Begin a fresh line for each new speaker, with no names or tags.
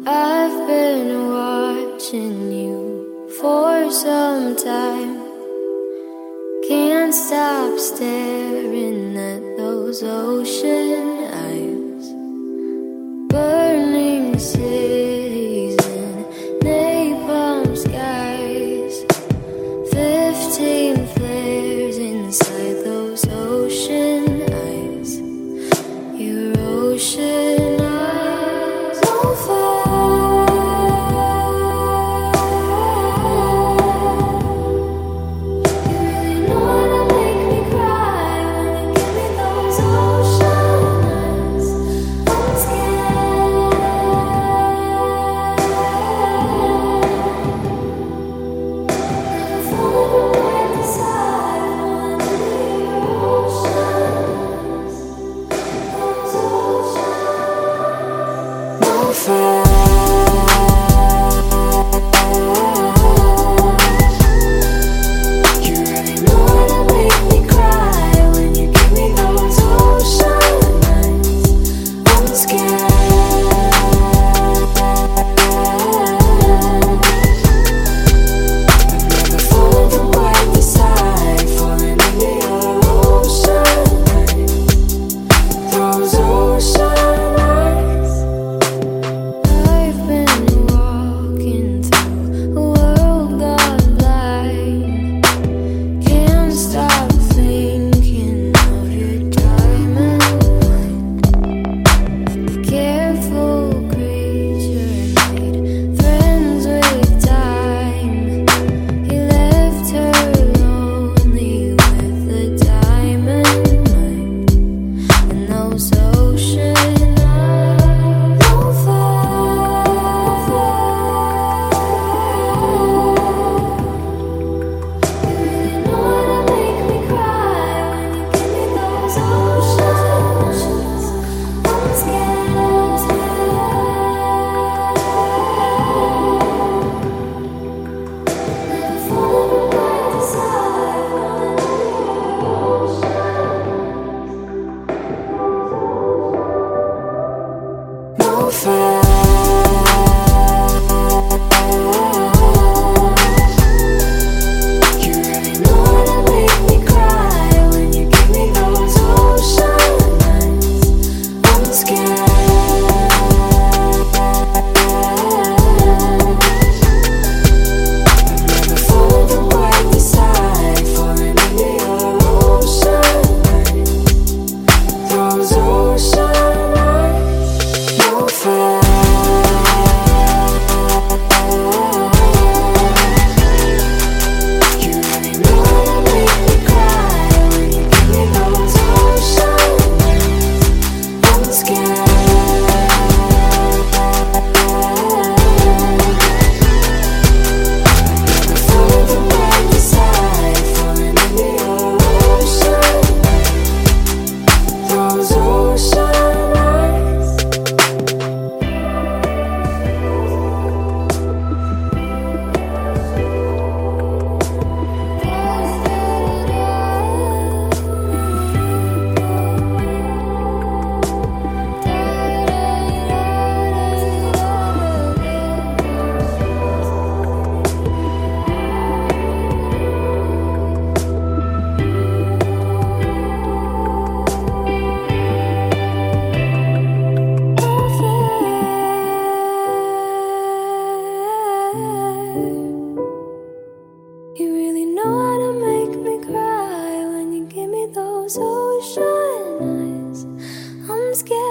I've been watching you for some time. Can't stop staring at those ocean eyes. Burning cities and napalm skies. 15 flares inside those ocean eyes. Your ocean eyes on fire. You really know how to make me cry when you give me those ocean eyes. I'm scared. Never falling back to side, falling into your ocean eyes. Those ocean no fair. You really know how to make me cry when you give me those ocean eyes. I'm scared. I've never fallen from quite the side, falling into your ocean eyes. Those ocean eyes. I've been walking through a world gone blind. Can't stop thinking of your diamond mind. Careful creature made friends with time. He left her lonely with the diamond mind. And those ocean eyes on fire. You really know how to make me cry when you give me those ocean eyes. I'm scared. Never falling back to side, falling into your ocean. No fair. You really know how to make me cry when you give me those ocean eyes. I'm scared. I've never fallen from quite the side, falling into your ocean eyes. Those ocean eyes, no fair. You really know how to make me cry when you give me those ocean eyes. I'm scared. Never fallen from quite the side, falling into your ocean eyes. Those ocean eyes. You really know how to make me cry when you give me those ocean eyes. I'm scared.